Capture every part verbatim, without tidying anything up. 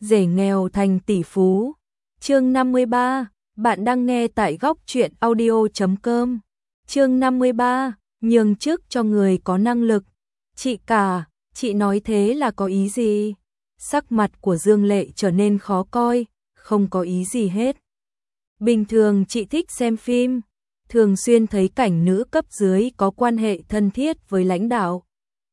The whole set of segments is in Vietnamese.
rể nghèo thành tỷ phú. Chương năm mươi ba, bạn đang nghe tại góc truyện audio chấm com. Chương năm mươi ba, nhường chức cho người có năng lực. Chị cả, chị nói thế là có ý gì? Sắc mặt của Dương Lệ trở nên khó coi, không có ý gì hết. Bình thường chị thích xem phim, thường xuyên thấy cảnh nữ cấp dưới có quan hệ thân thiết với lãnh đạo,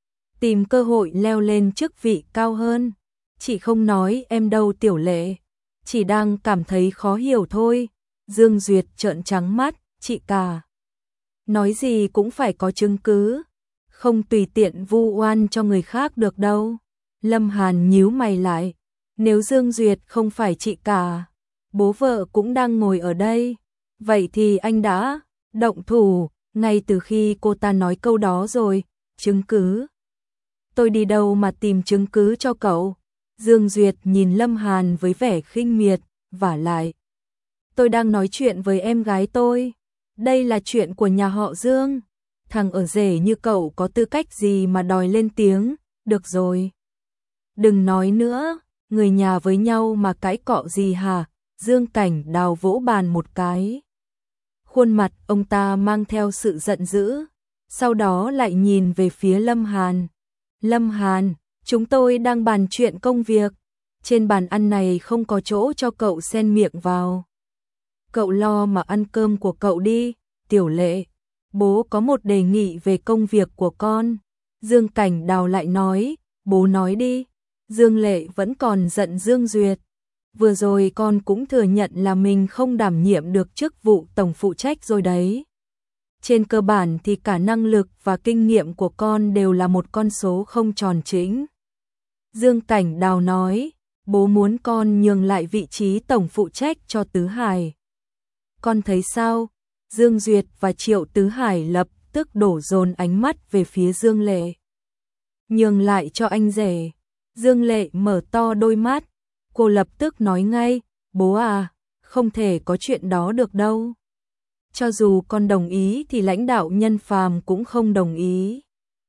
tìm cơ hội leo lên chức vị cao hơn. Chị không nói em đâu Tiểu Lệ, chỉ đang cảm thấy khó hiểu thôi. Dương Duyệt trợn trắng mắt, chị cả. Nói gì cũng phải có chứng cứ, không tùy tiện vu oan cho người khác được đâu. Lâm Hàn nhíu mày lại, nếu Dương Duyệt không phải chị cả, bố vợ cũng đang ngồi ở đây, vậy thì anh đã động thủ ngay từ khi cô ta nói câu đó rồi. Chứng cứ? Tôi đi đâu mà tìm chứng cứ cho cậu? Dương Duyệt nhìn Lâm Hàn với vẻ khinh miệt, vả lại. Tôi đang nói chuyện với em gái tôi, đây là chuyện của nhà họ Dương, thằng ở rể như cậu có tư cách gì mà đòi lên tiếng. Được rồi, đừng nói nữa, người nhà với nhau mà cãi cọ gì hả? Dương Cảnh Đào vỗ bàn một cái. Khuôn mặt ông ta mang theo sự giận dữ, sau đó lại nhìn về phía Lâm Hàn. Lâm Hàn, chúng tôi đang bàn chuyện công việc, trên bàn ăn này không có chỗ cho cậu xen miệng vào. Cậu lo mà ăn cơm của cậu đi. Tiểu Lệ, bố có một đề nghị về công việc của con. Dương Cảnh Đào lại nói, bố nói đi. Dương Lệ vẫn còn giận Dương Duyệt. Vừa rồi con cũng thừa nhận là mình không đảm nhiệm được chức vụ tổng phụ trách rồi đấy. Trên cơ bản thì cả năng lực và kinh nghiệm của con đều là một con số không tròn chỉnh. Dương Cảnh Đào nói, bố muốn con nhường lại vị trí tổng phụ trách cho Tứ Hải. Con thấy sao? Dương Duyệt và Triệu Tứ Hải lập tức đổ dồn ánh mắt về phía Dương Lệ. Nhường lại cho anh rể. Dương Lệ mở to đôi mắt, cô lập tức nói ngay, bố à, không thể có chuyện đó được đâu. Cho dù con đồng ý thì lãnh đạo Nhân Phàm cũng không đồng ý.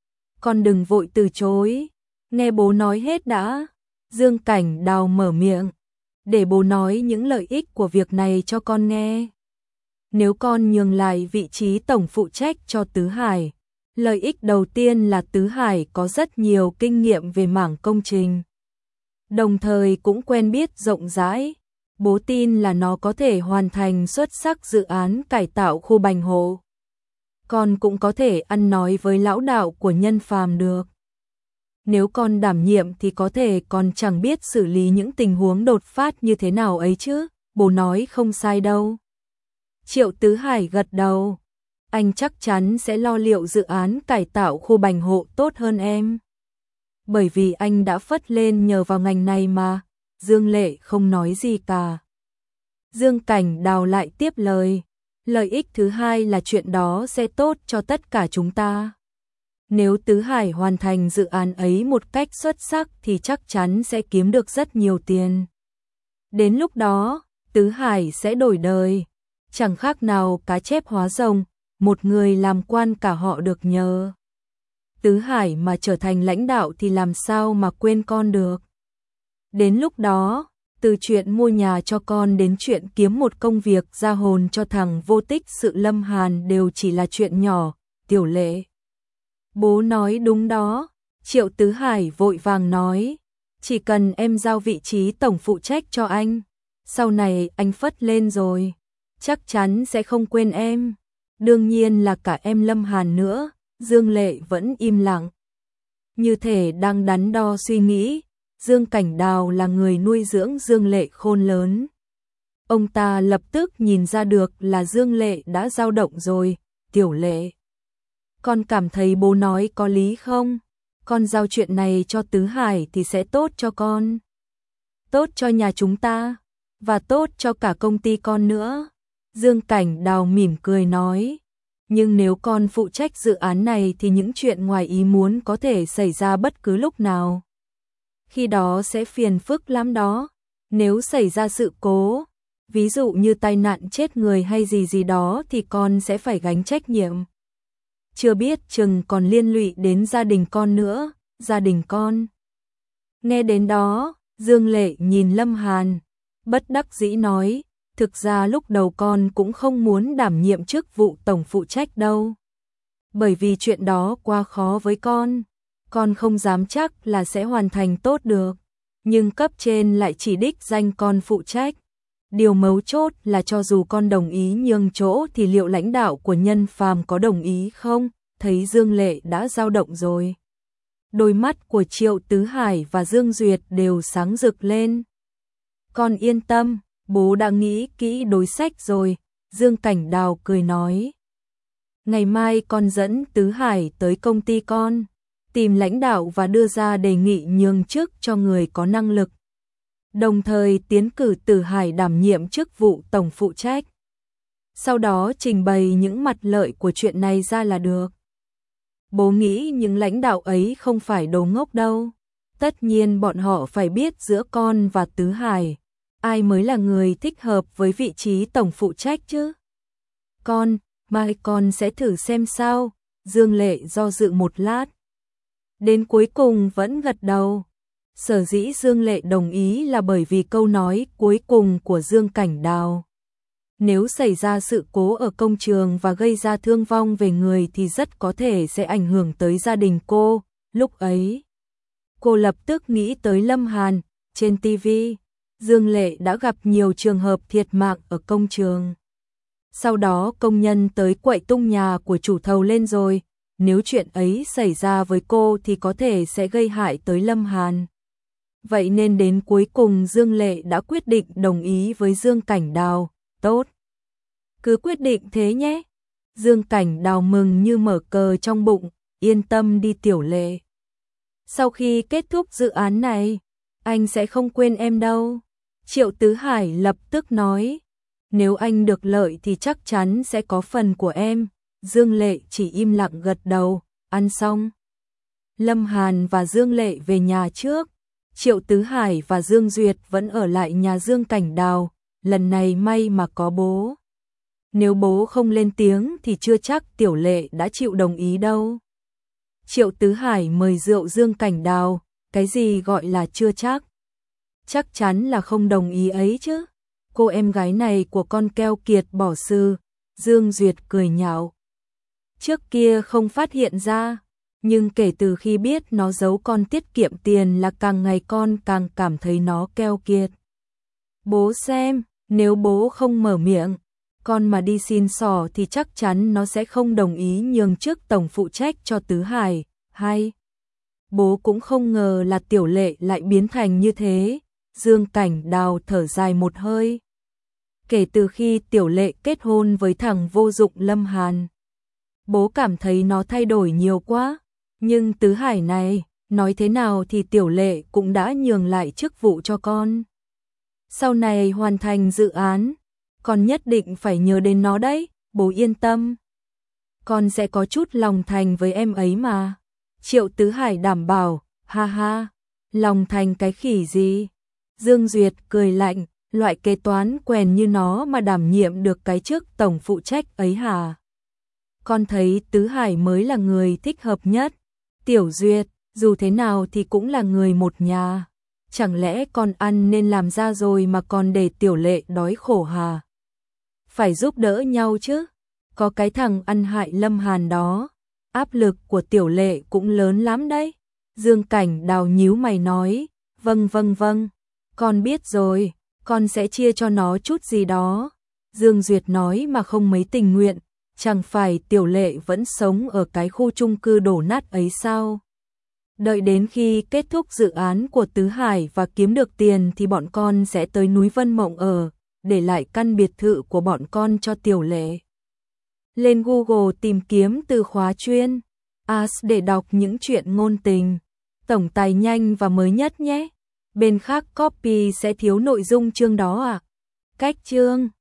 Con đừng vội từ chối, nghe bố nói hết đã. Dương Cảnh Đào mở miệng, để bố nói những lợi ích của việc này cho con nghe. Nếu con nhường lại vị trí tổng phụ trách cho Tứ Hải, lợi ích đầu tiên là Tứ Hải có rất nhiều kinh nghiệm về mảng công trình, đồng thời cũng quen biết rộng rãi. Bố tin là nó có thể hoàn thành xuất sắc dự án cải tạo khu Bành Hộ. Con cũng có thể ăn nói với lão đạo của Nhân Phàm được. Nếu con đảm nhiệm thì có thể còn chẳng biết xử lý những tình huống đột phát như thế nào ấy chứ. Bố nói không sai đâu. Triệu Tứ Hải gật đầu. Anh chắc chắn sẽ lo liệu dự án cải tạo khu Bành Hộ tốt hơn em. Bởi vì anh đã phất lên nhờ vào ngành này mà. Dương Lệ không nói gì cả. Dương Cảnh Đào lại tiếp lời. Lợi ích thứ hai là chuyện đó sẽ tốt cho tất cả chúng ta. Nếu Tứ Hải hoàn thành dự án ấy một cách xuất sắc thì chắc chắn sẽ kiếm được rất nhiều tiền. Đến lúc đó, Tứ Hải sẽ đổi đời. Chẳng khác nào cá chép hóa rồng, một người làm quan cả họ được nhờ. Tứ Hải mà trở thành lãnh đạo thì làm sao mà quên con được. Đến lúc đó, từ chuyện mua nhà cho con đến chuyện kiếm một công việc ra hồn cho thằng vô tích sự Lâm Hàn đều chỉ là chuyện nhỏ. Tiểu Lệ, bố nói đúng đó. Triệu Tứ Hải vội vàng nói, chỉ cần em giao vị trí tổng phụ trách cho anh, sau này anh phất lên rồi, chắc chắn sẽ không quên em. Đương nhiên là cả em Lâm Hàn nữa. Dương Lệ vẫn im lặng, như thể đang đắn đo suy nghĩ. Dương Cảnh Đào là người nuôi dưỡng Dương Lệ khôn lớn. Ông ta lập tức nhìn ra được là Dương Lệ đã dao động rồi. Tiểu Lệ, con cảm thấy bố nói có lý không? Con giao chuyện này cho Tứ Hải thì sẽ tốt cho con, tốt cho nhà chúng ta, và tốt cho cả công ty con nữa. Dương Cảnh Đào mỉm cười nói, nhưng nếu con phụ trách dự án này thì những chuyện ngoài ý muốn có thể xảy ra bất cứ lúc nào. Khi đó sẽ phiền phức lắm đó. Nếu xảy ra sự cố, ví dụ như tai nạn chết người hay gì gì đó thì con sẽ phải gánh trách nhiệm. Chưa biết chừng còn liên lụy đến gia đình con nữa. Gia đình con. Nghe đến đó, Dương Lệ nhìn Lâm Hàn, bất đắc dĩ nói, thực ra lúc đầu con cũng không muốn đảm nhiệm chức vụ tổng phụ trách đâu. Bởi vì chuyện đó quá khó với con, con không dám chắc là sẽ hoàn thành tốt được. Nhưng cấp trên lại chỉ đích danh con phụ trách. Điều mấu chốt là cho dù con đồng ý nhường chỗ thì liệu lãnh đạo của Nhân Phàm có đồng ý không? Thấy Dương Lệ đã dao động rồi. Đôi mắt của Triệu Tứ Hải và Dương Duyệt đều sáng rực lên. Con yên tâm, bố đã nghĩ kỹ đối sách rồi, Dương Cảnh Đào cười nói. Ngày mai con dẫn Tứ Hải tới công ty con, tìm lãnh đạo và đưa ra đề nghị nhường chức cho người có năng lực. Đồng thời tiến cử Tử Hải đảm nhiệm chức vụ tổng phụ trách. Sau đó trình bày những mặt lợi của chuyện này ra là được. Bố nghĩ những lãnh đạo ấy không phải đồ ngốc đâu. Tất nhiên bọn họ phải biết giữa con và Tứ Hải, ai mới là người thích hợp với vị trí tổng phụ trách chứ. Con, mai con sẽ thử xem sao. Dương Lệ do dự một lát. Đến cuối cùng vẫn gật đầu. Sở dĩ Dương Lệ đồng ý là bởi vì câu nói cuối cùng của Dương Cảnh Đào. Nếu xảy ra sự cố ở công trường và gây ra thương vong về người thì rất có thể sẽ ảnh hưởng tới gia đình cô. Lúc ấy, cô lập tức nghĩ tới Lâm Hàn. Trên ti vi, Dương Lệ đã gặp nhiều trường hợp thiệt mạng ở công trường. Sau đó công nhân tới quậy tung nhà của chủ thầu lên rồi. Nếu chuyện ấy xảy ra với cô thì có thể sẽ gây hại tới Lâm Hàn. Vậy nên đến cuối cùng Dương Lệ đã quyết định đồng ý với Dương Cảnh Đào. Tốt, cứ quyết định thế nhé. Dương Cảnh Đào mừng như mở cờ trong bụng, yên tâm đi Tiểu Lệ. Sau khi kết thúc dự án này, anh sẽ không quên em đâu. Triệu Tứ Hải lập tức nói, nếu anh được lợi thì chắc chắn sẽ có phần của em. Dương Lệ chỉ im lặng gật đầu. Ăn xong, Lâm Hàn và Dương Lệ về nhà trước. Triệu Tứ Hải và Dương Duyệt vẫn ở lại nhà Dương Cảnh Đào. Lần này may mà có bố. Nếu bố không lên tiếng thì chưa chắc Tiểu Lệ đã chịu đồng ý đâu. Triệu Tứ Hải mời rượu Dương Cảnh Đào. Cái gì gọi là chưa chắc? Chắc chắn là không đồng ý ấy chứ. Cô em gái này của con keo kiệt bỏ sư. Dương Duyệt cười nhạo. Trước kia không phát hiện ra, nhưng kể từ khi biết nó giấu con tiết kiệm tiền là càng ngày con càng cảm thấy nó keo kiệt. Bố xem, nếu bố không mở miệng, con mà đi xin xỏ thì chắc chắn nó sẽ không đồng ý nhường chức tổng phụ trách cho Tứ Hải. Hay, bố cũng không ngờ là Tiểu Lệ lại biến thành như thế. Dương Cảnh Đào thở dài một hơi. Kể từ khi Tiểu Lệ kết hôn với thằng vô dụng Lâm Hàn, bố cảm thấy nó thay đổi nhiều quá. Nhưng Tứ Hải này, nói thế nào thì Tiểu Lệ cũng đã nhường lại chức vụ cho con. Sau này hoàn thành dự án, con nhất định phải nhớ đến nó đấy. Bố yên tâm, con sẽ có chút lòng thành với em ấy mà. Triệu Tứ Hải đảm bảo. Ha ha, lòng thành cái khỉ gì? Dương Duyệt cười lạnh. Loại kế toán quèn như nó mà đảm nhiệm được cái chức tổng phụ trách ấy hả? Con thấy Tứ Hải mới là người thích hợp nhất. Tiểu Duyệt, dù thế nào thì cũng là người một nhà. Chẳng lẽ con ăn nên làm ra rồi mà còn để Tiểu Lệ đói khổ hả? Phải giúp đỡ nhau chứ. Có cái thằng ăn hại Lâm Hàn đó, áp lực của Tiểu Lệ cũng lớn lắm đấy. Dương Cảnh Đào nhíu mày nói, vâng vâng vâng, con biết rồi, con sẽ chia cho nó chút gì đó. Dương Duyệt nói mà không mấy tình nguyện. Chẳng phải Tiểu Lệ vẫn sống ở cái khu chung cư đổ nát ấy sao? Đợi đến khi kết thúc dự án của Tứ Hải và kiếm được tiền thì bọn con sẽ tới núi Vân Mộng ở, để lại căn biệt thự của bọn con cho Tiểu Lệ. Lên Google tìm kiếm từ khóa chuyên As để đọc những chuyện ngôn tình, tổng tài nhanh và mới nhất nhé. Bên khác copy sẽ thiếu nội dung chương đó à? Cách chương